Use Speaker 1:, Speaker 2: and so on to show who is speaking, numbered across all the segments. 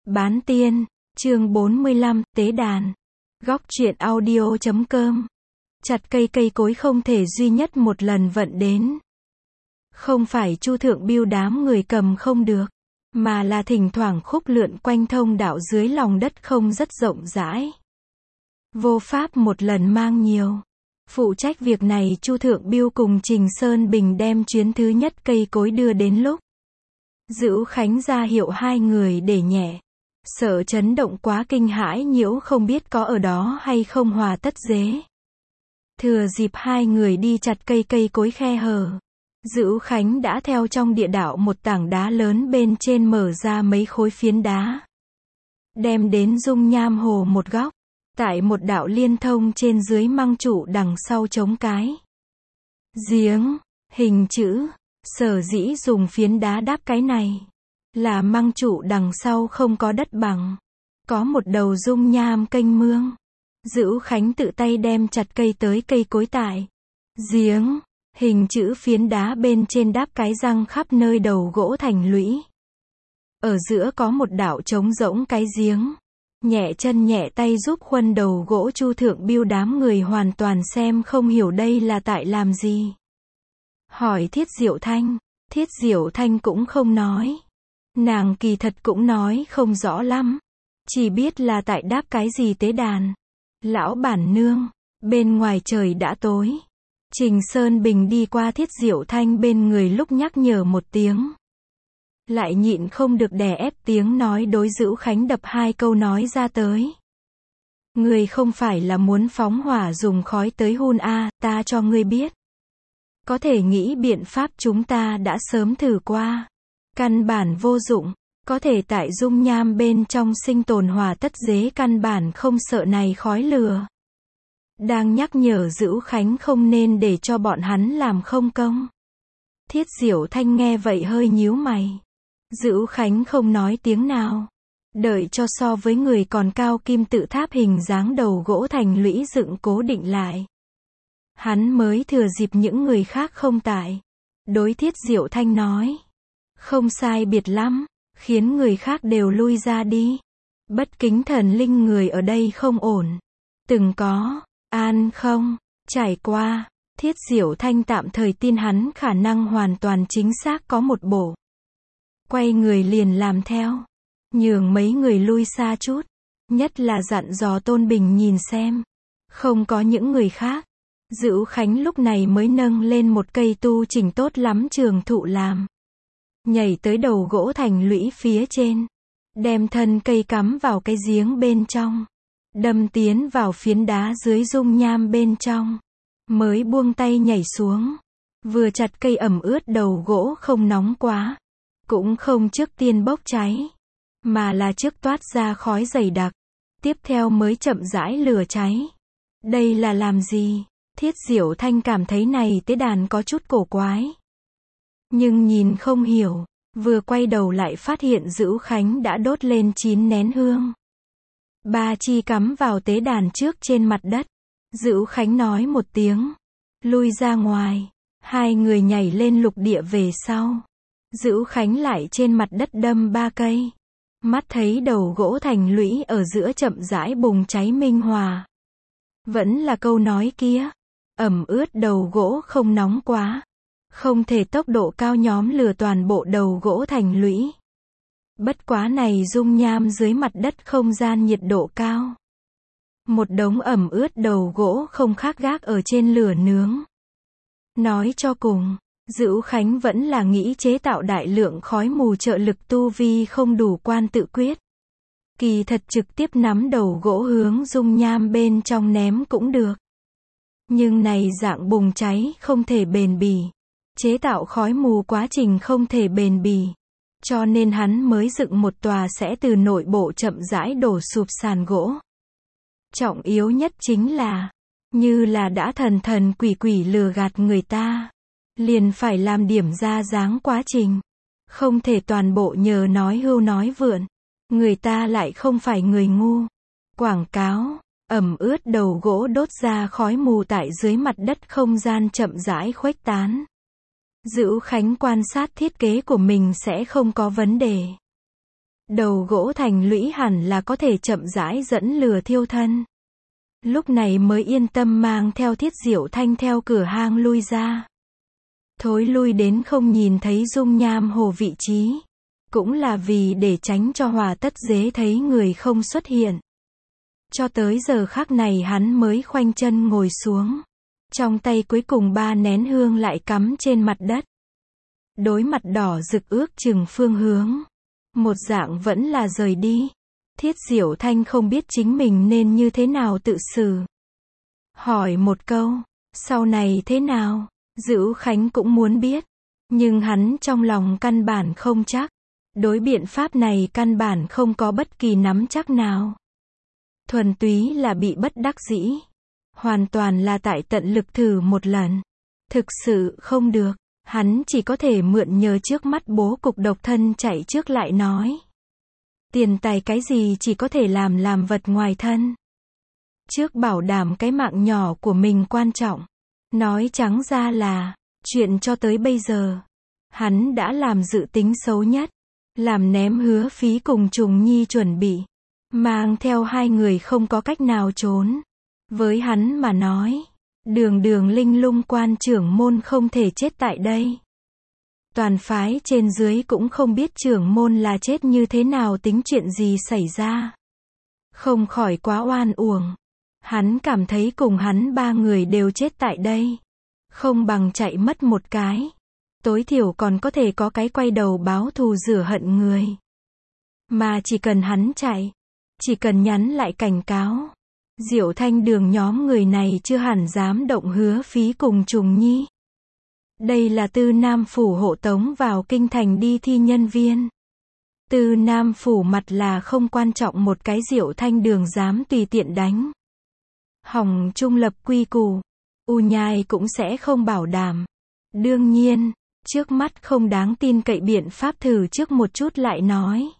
Speaker 1: Bán tiên, chương 45, tế đàn. Góc truyện audio.com. Chặt cây cối không thể duy nhất một lần vận đến. Không phải Chu Thượng Biêu đám người cầm không được, mà là thỉnh thoảng khúc lượn quanh thông đạo dưới lòng đất không rất rộng rãi. Vô pháp một lần mang nhiều. Phụ trách việc này Chu Thượng Biêu cùng Trình Sơn Bình đem chuyến thứ nhất cây cối đưa đến lúc. Dữu Khánh ra hiệu hai người để nhẹ. Sợ chấn động quá kinh hãi nhiễu không biết có ở đó hay không hòa tất dế. Thừa dịp hai người đi chặt cây cối khe hở. Dữu Khánh đã theo trong địa đạo một tảng đá lớn bên trên mở ra mấy khối phiến đá. Đem đến dung nham hồ một góc. Tại một đạo liên thông trên dưới măng trụ đằng sau trống cái giếng, hình chữ. Sở dĩ dùng phiến đá đáp cái này là măng trụ đằng sau không có đất bằng, có một đầu dung nham kênh mương. Dữu Khánh tự tay đem chặt cây tới cây cối tại giếng, hình chữ phiến đá bên trên đáp cái răng khắp nơi đầu gỗ thành lũy. Ở giữa có một đạo trống rỗng cái giếng. Nhẹ chân nhẹ tay giúp khuân đầu gỗ. Chu Thượng Biêu đám người hoàn toàn xem không hiểu đây là tại làm gì. Hỏi Thiết Diệu Thanh. Thiết Diệu Thanh cũng không nói. Nàng kỳ thật cũng nói không rõ lắm. Chỉ biết là tại đáp cái gì tế đàn. Lão bản nương. Bên ngoài trời đã tối. Trình Sơn Bình đi qua Thiết Diệu Thanh bên người lúc nhắc nhở một tiếng. Lại nhịn không được đè ép tiếng nói đối Dữu Khánh đập hai câu nói ra tới. Ngươi không phải là muốn phóng hỏa dùng khói tới hun a, ta cho ngươi biết. Có thể nghĩ biện pháp chúng ta đã sớm thử qua. Căn bản vô dụng, có thể tại dung nham bên trong sinh tồn hòa tất dế căn bản không sợ này khói lửa. Đang nhắc nhở Dữu Khánh không nên để cho bọn hắn làm không công. Thiết Diệu Thanh nghe vậy hơi nhíu mày. Dữu Khánh không nói tiếng nào. Đợi cho so với người còn cao kim tự tháp hình dáng đầu gỗ thành lũy dựng cố định lại. Hắn mới thừa dịp những người khác không tại. Đối Thiết Diệu Thanh nói. Không sai biệt lắm, khiến người khác đều lui ra đi. Bất kính thần linh người ở đây không ổn. Từng có, an không, trải qua. Thiết Diệu Thanh tạm thời tin hắn khả năng hoàn toàn chính xác có một bộ. Quay người liền làm theo. Nhường mấy người lui xa chút. Nhất là dặn dò Tôn Bình nhìn xem. Không có những người khác. Dữu Khánh lúc này mới nâng lên một cây tu chỉnh tốt lắm trường thụ làm. Nhảy tới đầu gỗ thành lũy phía trên. Đem thân cây cắm vào cái giếng bên trong. Đâm tiến vào phiến đá dưới dung nham bên trong. Mới buông tay nhảy xuống. Vừa chặt cây ẩm ướt đầu gỗ không nóng quá. Cũng không trước tiên bốc cháy. Mà là trước toát ra khói dày đặc. Tiếp theo mới chậm rãi lửa cháy. Đây là làm gì? Thiết Diệu Thanh cảm thấy này tế đàn có chút cổ quái. Nhưng nhìn không hiểu. Vừa quay đầu lại phát hiện Dữu Khánh đã đốt lên 9 nén hương. 3 chi cắm vào tế đàn trước trên mặt đất. Dữu Khánh nói một tiếng. Lui ra ngoài. Hai người nhảy lên lục địa về sau. Dữu Khánh lại trên mặt đất đâm 3 cây. Mắt thấy đầu gỗ thành lũy ở giữa chậm rãi bùng cháy minh hòa. Vẫn là câu nói kia. Ẩm ướt đầu gỗ không nóng quá. Không thể tốc độ cao nhóm lửa toàn bộ đầu gỗ thành lũy. Bất quá này dung nham dưới mặt đất không gian nhiệt độ cao. Một đống ẩm ướt đầu gỗ không khác gác ở trên lửa nướng. Nói cho cùng. Dữu Khánh vẫn là nghĩ chế tạo đại lượng khói mù trợ lực tu vi không đủ quan tự quyết. Kỳ thật trực tiếp nắm đầu gỗ hướng dung nham bên trong ném cũng được. Nhưng này dạng bùng cháy không thể bền bỉ. Chế tạo khói mù quá trình không thể bền bỉ. Cho nên hắn mới dựng một tòa sẽ từ nội bộ chậm rãi đổ sụp sàn gỗ. Trọng yếu nhất chính là, như là đã thần quỷ lừa gạt người ta. Liền phải làm điểm ra dáng quá trình. Không thể toàn bộ nhờ nói hưu nói vượn. Người ta lại không phải người ngu. Quảng cáo, ẩm ướt đầu gỗ đốt ra khói mù tại dưới mặt đất không gian chậm rãi khuếch tán. Dữu Khánh quan sát thiết kế của mình sẽ không có vấn đề. Đầu gỗ thành lũy hẳn là có thể chậm rãi dẫn lửa thiêu thân. Lúc này mới yên tâm mang theo Thiết Diệu Thanh theo cửa hang lui ra. Thối lui đến không nhìn thấy dung nham hồ vị trí. Cũng là vì để tránh cho Hòa Tất Dế thấy người không xuất hiện. Cho tới giờ khắc này hắn mới khoanh chân ngồi xuống. Trong tay cuối cùng 3 nén hương lại cắm trên mặt đất. Đôi mặt đỏ rực ước chừng phương hướng. Một dạng vẫn là rời đi. Thiết Diệu Thanh không biết chính mình nên như thế nào tự xử. Hỏi một câu, sau này thế nào? Dữu Khánh cũng muốn biết. Nhưng hắn trong lòng căn bản không chắc. Đối biện pháp này căn bản không có bất kỳ nắm chắc nào. Thuần túy là bị bất đắc dĩ. Hoàn toàn là tại tận lực thử một lần. Thực sự không được. Hắn chỉ có thể mượn nhờ trước mắt bố cục độc thân chạy trước lại nói. Tiền tài cái gì chỉ có thể làm vật ngoài thân. Trước bảo đảm cái mạng nhỏ của mình quan trọng. Nói trắng ra là, chuyện cho tới bây giờ. Hắn đã làm dự tính xấu nhất. Làm ném hứa phí cùng Trùng Nhi chuẩn bị. Mang theo 2 người không có cách nào trốn. Với hắn mà nói. Đường linh lung quan trưởng môn không thể chết tại đây. Toàn phái trên dưới cũng không biết trưởng môn là chết như thế nào tính chuyện gì xảy ra. Không khỏi quá oan uổng. Hắn cảm thấy cùng hắn 3 người đều chết tại đây. Không bằng chạy mất một cái. Tối thiểu còn có thể có cái quay đầu báo thù rửa hận người. Mà chỉ cần hắn chạy. Chỉ cần nhắn lại cảnh cáo. Diệu Thanh đường nhóm người này chưa hẳn dám động hứa phí cùng Trùng Nhi. Đây là Tư Nam Phủ hộ tống vào kinh thành đi thi nhân viên. Tư Nam Phủ mặt là không quan trọng một cái Diệu Thanh đường dám tùy tiện đánh. Hỏng trung lập quy củ. U Nhai cũng sẽ không bảo đảm. Đương nhiên, trước mắt không đáng tin cậy biện pháp thử trước một chút lại nói.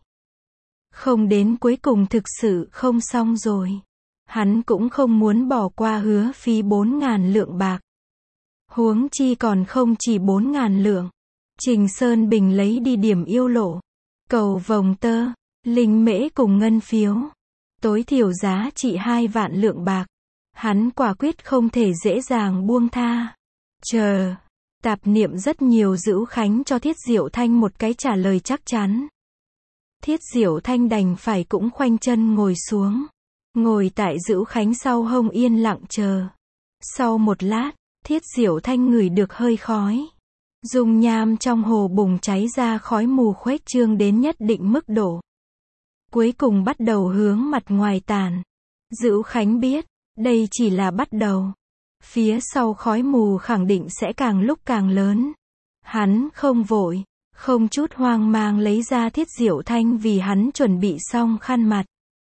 Speaker 1: Không đến cuối cùng thực sự không xong rồi. Hắn cũng không muốn bỏ qua hứa phí 4.000 lượng bạc. Huống chi còn không chỉ 4.000 lượng. Trình Sơn Bình lấy đi điểm yêu lộ. Cầu vòng tơ, linh mễ cùng ngân phiếu. Tối thiểu giá trị 2 vạn lượng bạc. Hắn quả quyết không thể dễ dàng buông tha. Chờ. Tạp niệm rất nhiều Dữu Khánh cho Thiết Diệu Thanh một cái trả lời chắc chắn. Thiết Diệu Thanh đành phải cũng khoanh chân ngồi xuống. Ngồi tại Dữu Khánh sau hông yên lặng chờ. Sau một lát, Thiết Diệu Thanh ngửi được hơi khói. Dung nham trong hồ bùng cháy ra khói mù khuếch trương đến nhất định mức độ. Cuối cùng bắt đầu hướng mặt ngoài tàn. Dữu Khánh biết, đây chỉ là bắt đầu. Phía sau khói mù khẳng định sẽ càng lúc càng lớn. Hắn không vội, không chút hoang mang lấy ra Thiết Diệu Thanh vì hắn chuẩn bị xong khăn mặt.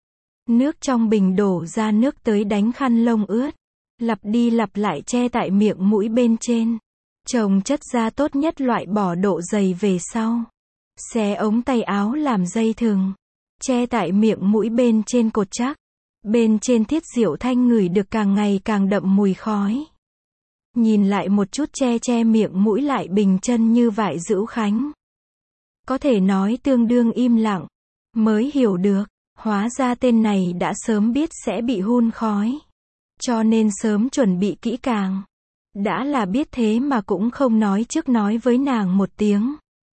Speaker 1: Nước trong bình đổ ra nước tới đánh khăn lông ướt. Lặp đi lặp lại che tại miệng mũi bên trên. Chồng chất ra tốt nhất loại bỏ độ dày về sau. Xé ống tay áo làm dây thừng. Che tại miệng mũi bên trên cột chắc. Bên trên Thiết Diệu Thanh ngửi được càng ngày càng đậm mùi khói. Nhìn lại một chút che miệng mũi lại bình chân như vại Dữu Khánh. Có thể nói tương đương im lặng. Mới hiểu được, hóa ra tên này đã sớm biết sẽ bị hun khói. Cho nên sớm chuẩn bị kỹ càng. Đã là biết thế mà cũng không nói trước nói với nàng một tiếng.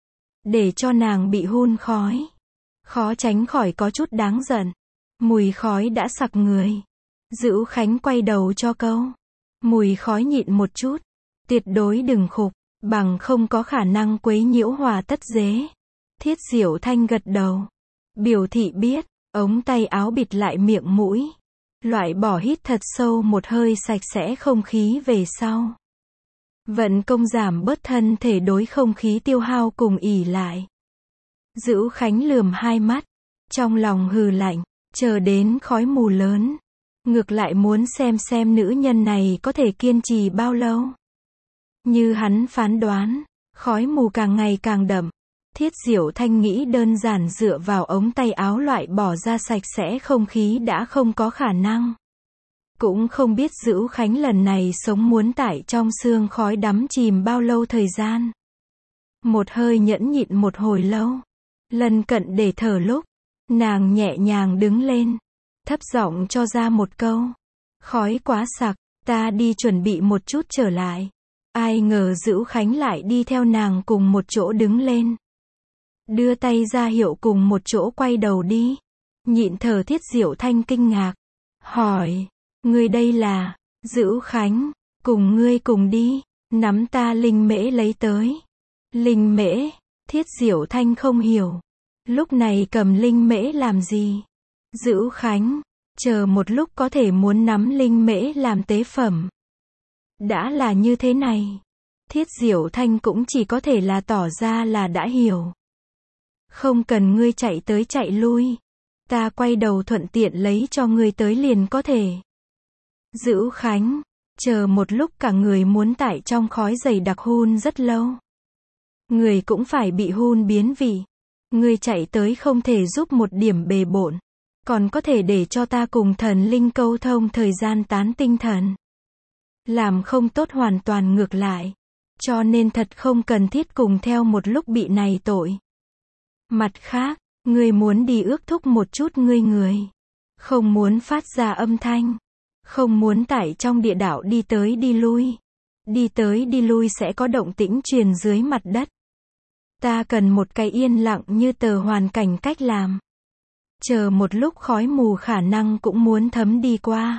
Speaker 1: Để cho nàng bị hun khói. Khó tránh khỏi có chút đáng giận. Mùi khói đã sặc người. Dữu Khánh quay đầu cho câu. Mùi khói nhịn một chút. Tuyệt đối đừng khục. Bằng không có khả năng quấy nhiễu Hòa Tất Dế. Thiết Diệu Thanh gật đầu. Biểu thị biết. Ống tay áo bịt lại miệng mũi. Loại bỏ hít thật sâu một hơi sạch sẽ không khí về sau. Vận công giảm bớt thân thể đối không khí tiêu hao cùng ỉ lại. Dữu Khánh lườm hai mắt. Trong lòng hừ lạnh. Chờ đến khói mù lớn. Ngược lại muốn xem nữ nhân này có thể kiên trì bao lâu. Như hắn phán đoán. Khói mù càng ngày càng đậm. Thiết Diệu Thanh nghĩ đơn giản dựa vào ống tay áo loại bỏ ra sạch sẽ không khí đã không có khả năng. Cũng không biết Dữu Khánh lần này sống muốn tại trong sương khói đắm chìm bao lâu thời gian. Một hơi nhẫn nhịn một hồi lâu. Lần cận để thở lúc. Nàng nhẹ nhàng đứng lên, thấp giọng cho ra một câu. Khói quá sặc, ta đi chuẩn bị một chút trở lại. Ai ngờ Dữu Khánh lại đi theo nàng cùng một chỗ đứng lên. Đưa tay ra hiệu cùng một chỗ quay đầu đi. Nhịn thở Thiết Diệu Thanh kinh ngạc. Hỏi, ngươi đây là, Dữu Khánh, cùng ngươi cùng đi, nắm ta linh mễ lấy tới. Linh mễ, Thiết Diệu Thanh không hiểu. Lúc này cầm linh mễ làm gì? Dữu Khánh, chờ một lúc có thể muốn nắm linh mễ làm tế phẩm. Đã là như thế này. Thiết Diệu Thanh cũng chỉ có thể là tỏ ra là đã hiểu. Không cần ngươi chạy tới chạy lui. Ta quay đầu thuận tiện lấy cho ngươi tới liền có thể. Dữu Khánh, chờ một lúc cả người muốn tại trong khói dày đặc hun rất lâu. Người cũng phải bị hun biến vị. Ngươi chạy tới không thể giúp một điểm bề bộn. Còn có thể để cho ta cùng thần linh câu thông thời gian tán tinh thần. Làm không tốt hoàn toàn ngược lại. Cho nên thật không cần thiết cùng theo một lúc bị này tội. Mặt khác, ngươi muốn đi ước thúc một chút ngươi người. Không muốn phát ra âm thanh. Không muốn tại trong địa đạo đi tới đi lui. Đi tới đi lui sẽ có động tĩnh truyền dưới mặt đất. Ta cần một cái yên lặng như tờ hoàn cảnh cách làm. Chờ một lúc khói mù khả năng cũng muốn thấm đi qua.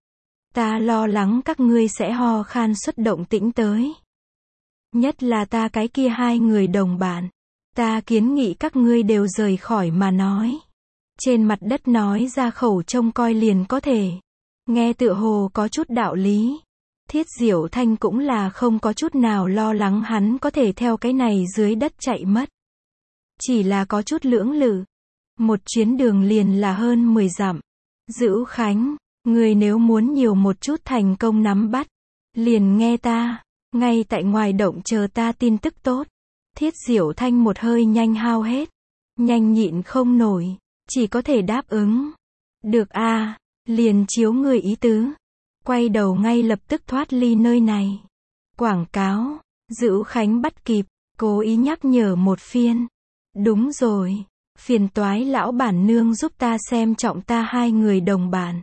Speaker 1: Ta lo lắng các ngươi sẽ ho khan xuất động tĩnh tới. Nhất là ta cái kia hai người đồng bạn. Ta kiến nghị các ngươi đều rời khỏi mà nói. Trên mặt đất nói ra khẩu trông coi liền có thể. Nghe tựa hồ có chút đạo lý. Thiết Diệu Thanh cũng là không có chút nào lo lắng hắn có thể theo cái này dưới đất chạy mất. Chỉ là có chút lưỡng lự. Một chuyến đường liền là hơn 10 dặm. Dữu Khánh, người nếu muốn nhiều một chút thành công nắm bắt, liền nghe ta, ngay tại ngoài động chờ ta tin tức tốt. Thiết Diệu Thanh một hơi nhanh hao hết. Nhanh nhịn không nổi, chỉ có thể đáp ứng. Được a, liền chiếu người ý tứ. Quay đầu ngay lập tức thoát ly nơi này. Quảng cáo, Dữu Khánh bắt kịp, cố ý nhắc nhở một phiên. Đúng rồi, phiền toái lão bản nương giúp ta xem trọng ta hai người đồng bản.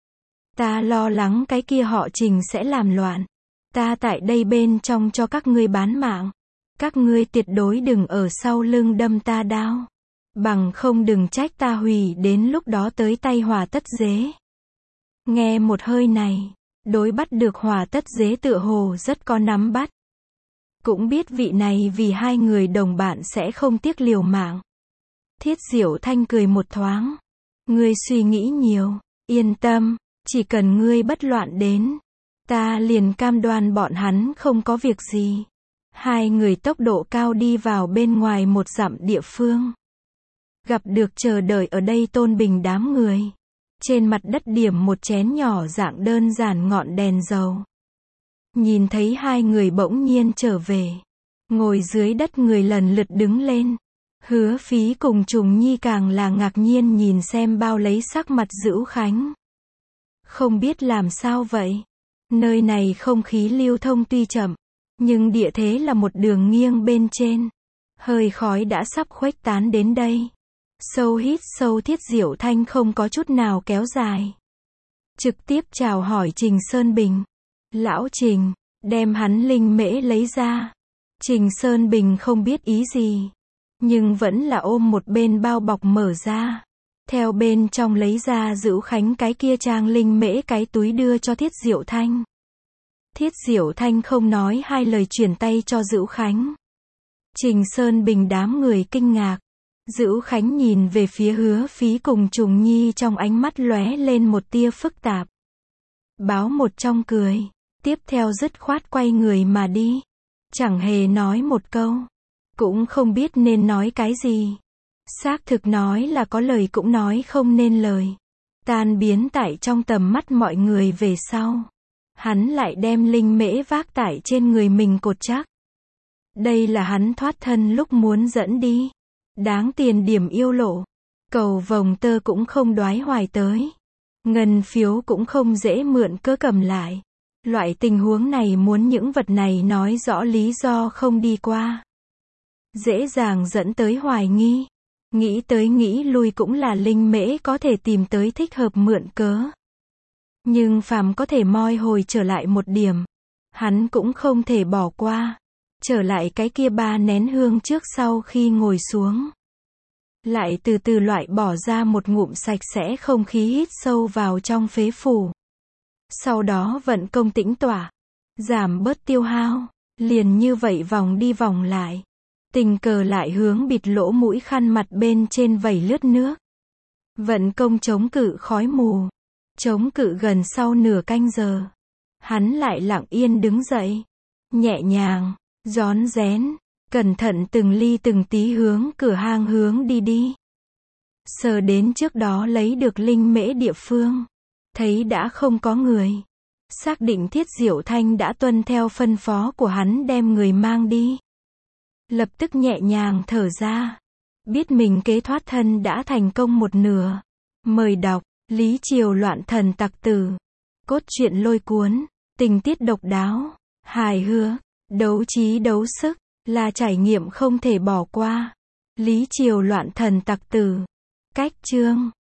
Speaker 1: Ta lo lắng cái kia họ Trình sẽ làm loạn. Ta tại đây bên trong cho các ngươi bán mạng. Các ngươi tuyệt đối đừng ở sau lưng đâm ta đao. Bằng không đừng trách ta hủy đến lúc đó tới tay Hỏa Tất Dế. Nghe một hơi này, đối bắt được Hỏa Tất Dế tựa hồ rất có nắm bắt. Cũng biết vị này vì hai người đồng bạn sẽ không tiếc liều mạng. Thiết Diệu Thanh cười một thoáng. Ngươi suy nghĩ nhiều, yên tâm, chỉ cần ngươi bất loạn đến, ta liền cam đoan bọn hắn không có việc gì. Hai người tốc độ cao đi vào bên ngoài một dặm địa phương. Gặp được chờ đợi ở đây Tôn Bình đám người. Trên mặt đất điểm một chén nhỏ dạng đơn giản ngọn đèn dầu. Nhìn thấy hai người bỗng nhiên trở về. Ngồi dưới đất người lần lượt đứng lên. Hứa Phí cùng Trùng Nhi càng là ngạc nhiên nhìn xem bao lấy sắc mặt Dữu Khánh. Không biết làm sao vậy. Nơi này không khí lưu thông tuy chậm, nhưng địa thế là một đường nghiêng bên trên. Hơi khói đã sắp khuếch tán đến đây. Sâu hít sâu Thiết Diệu Thanh không có chút nào kéo dài. Trực tiếp chào hỏi Trình Sơn Bình. Lão Trình, đem hắn linh mễ lấy ra. Trình Sơn Bình không biết ý gì. Nhưng vẫn là ôm một bên bao bọc mở ra. Theo bên trong lấy ra Dữu Khánh cái kia trang linh mễ cái túi đưa cho Thiết Diệu Thanh. Thiết Diệu Thanh không nói hai lời chuyển tay cho Dữu Khánh. Trình Sơn Bình đám người kinh ngạc. Dữu Khánh nhìn về phía Hứa Phí cùng Trùng Nhi trong ánh mắt lóe lên một tia phức tạp. Báo một trong cười. Tiếp theo dứt khoát quay người mà đi. Chẳng hề nói một câu. Cũng không biết nên nói cái gì. Xác thực nói là có lời cũng nói không nên lời. Tan biến tại trong tầm mắt mọi người về sau. Hắn lại đem linh mễ vác tải trên người mình cột chắc. Đây là hắn thoát thân lúc muốn dẫn đi. Đáng tiền điểm yêu lộ. Cầu vồng tơ cũng không đoái hoài tới. Ngân phiếu cũng không dễ mượn cớ cầm lại. Loại tình huống này muốn những vật này nói rõ lý do không đi qua. Dễ dàng dẫn tới hoài nghi. Nghĩ tới nghĩ lui cũng là Linh Mễ có thể tìm tới thích hợp mượn cớ. Nhưng phàm có thể moi hồi trở lại một điểm, hắn cũng không thể bỏ qua. Trở lại cái kia 3 nén hương trước sau khi ngồi xuống. Lại từ từ loại bỏ ra một ngụm sạch sẽ không khí hít sâu vào trong phế phủ. Sau đó vận công tĩnh tỏa, giảm bớt tiêu hao, liền như vậy vòng đi vòng lại. Tình cờ lại hướng bịt lỗ mũi khăn mặt bên trên vẩy lướt nước. Vận công chống cự khói mù. Chống cự gần sau nửa canh giờ. Hắn lại lặng yên đứng dậy. Nhẹ nhàng, rón rén, cẩn thận từng ly từng tí hướng cửa hang hướng đi. Sờ đến trước đó lấy được Linh Mễ địa phương. Thấy đã không có người. Xác định Thiết Diệu Thanh đã tuân theo phân phó của hắn đem người mang đi. Lập tức nhẹ nhàng thở ra. Biết mình kế thoát thân đã thành công một nửa. Mời đọc, Lý Triều loạn thần tặc tử. Cốt truyện lôi cuốn, tình tiết độc đáo, hài hước, đấu trí đấu sức, là trải nghiệm không thể bỏ qua. Lý Triều loạn thần tặc tử. Cách chương